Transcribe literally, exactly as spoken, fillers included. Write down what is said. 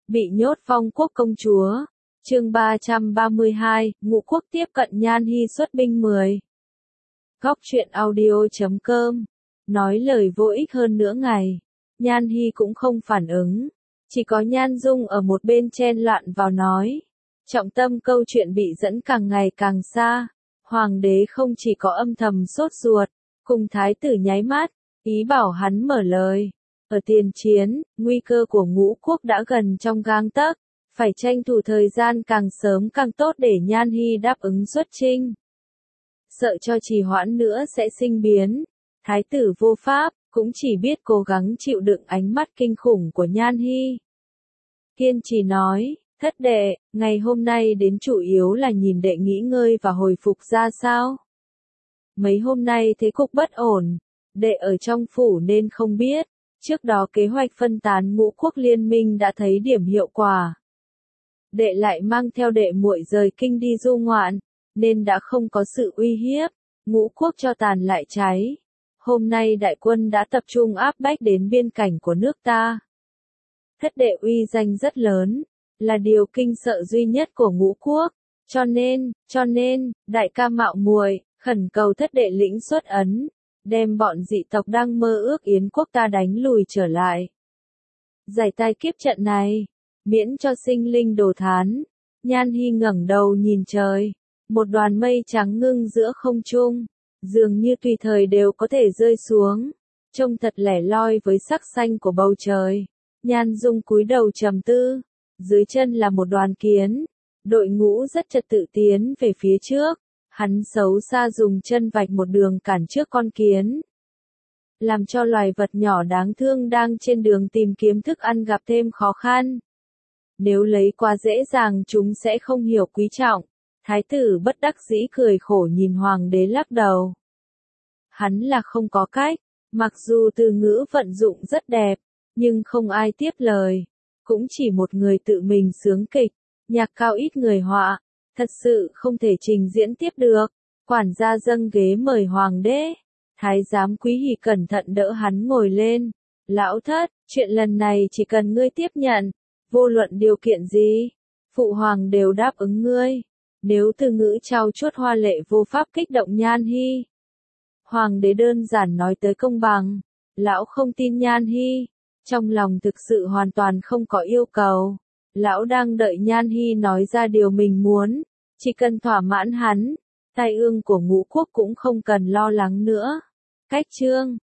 Bị nhốt phong quốc công chúa. Chương ba trăm ba mươi hai, Ngũ quốc tiếp cận Nhan Hi xuất binh mười. Góc truyện audio chấm com. Nói lời vô ích hơn nửa ngày. Nhan Hi cũng không phản ứng. Chỉ có Nhan Dung ở một bên chen loạn vào nói. Trọng tâm câu chuyện bị dẫn càng ngày càng xa. Hoàng đế không chỉ có âm thầm sốt ruột, cùng thái tử nháy mắt, ý bảo hắn mở lời. Ở tiền chiến, nguy cơ của ngũ quốc đã gần trong gang tấc, phải tranh thủ thời gian càng sớm càng tốt để Nhan Hi đáp ứng xuất chinh. Sợ cho trì hoãn nữa sẽ sinh biến. Thái tử vô pháp, cũng chỉ biết cố gắng chịu đựng ánh mắt kinh khủng của Nhan Hi. Kiên trì nói, thất đệ, ngày hôm nay đến chủ yếu là nhìn đệ nghỉ ngơi và hồi phục ra sao. Mấy hôm nay thế cục bất ổn, đệ ở trong phủ nên không biết, trước đó kế hoạch phân tán ngũ quốc liên minh đã thấy điểm hiệu quả. Đệ lại mang theo đệ muội rời kinh đi du ngoạn, nên đã không có sự uy hiếp, ngũ quốc cho tàn lại cháy. Hôm nay đại quân đã tập trung áp bách đến biên cảnh của nước ta. Thất đệ uy danh rất lớn, là điều kinh sợ duy nhất của ngũ quốc, cho nên, cho nên, đại ca mạo muội, khẩn cầu thất đệ lĩnh xuất ấn, đem bọn dị tộc đang mơ ước yến quốc ta đánh lùi trở lại. Giải tai kiếp trận này, miễn cho sinh linh đồ thán. Nhan Hi ngẩng đầu nhìn trời, một đoàn mây trắng ngưng giữa không trung, dường như tùy thời đều có thể rơi xuống, trông thật lẻ loi với sắc xanh của bầu trời. Nhan Dung cúi đầu trầm tư, dưới chân là một đoàn kiến, đội ngũ rất trật tự tiến về phía trước, hắn xấu xa dùng chân vạch một đường cản trước con kiến, làm cho loài vật nhỏ đáng thương đang trên đường tìm kiếm thức ăn gặp thêm khó khăn. Nếu lấy quá dễ dàng chúng sẽ không hiểu quý trọng. Thái tử bất đắc dĩ cười khổ nhìn hoàng đế lắc đầu. Hắn là không có cách, mặc dù từ ngữ vận dụng rất đẹp, nhưng không ai tiếp lời. Cũng chỉ một người tự mình sướng kịch, nhạc cao ít người họa, thật sự không thể trình diễn tiếp được. Quản gia dâng ghế mời hoàng đế, thái giám Quý Hỉ cẩn thận đỡ hắn ngồi lên. Lão thất, chuyện lần này chỉ cần ngươi tiếp nhận, vô luận điều kiện gì, phụ hoàng đều đáp ứng ngươi. Nếu từ ngữ trao chuốt hoa lệ vô pháp kích động Nhan Hi. Hoàng đế đơn giản nói tới công bằng, lão không tin Nhan Hi, trong lòng thực sự hoàn toàn không có yêu cầu. Lão đang đợi Nhan Hi nói ra điều mình muốn, chỉ cần thỏa mãn hắn, tai ương của ngũ quốc cũng không cần lo lắng nữa. Cách chương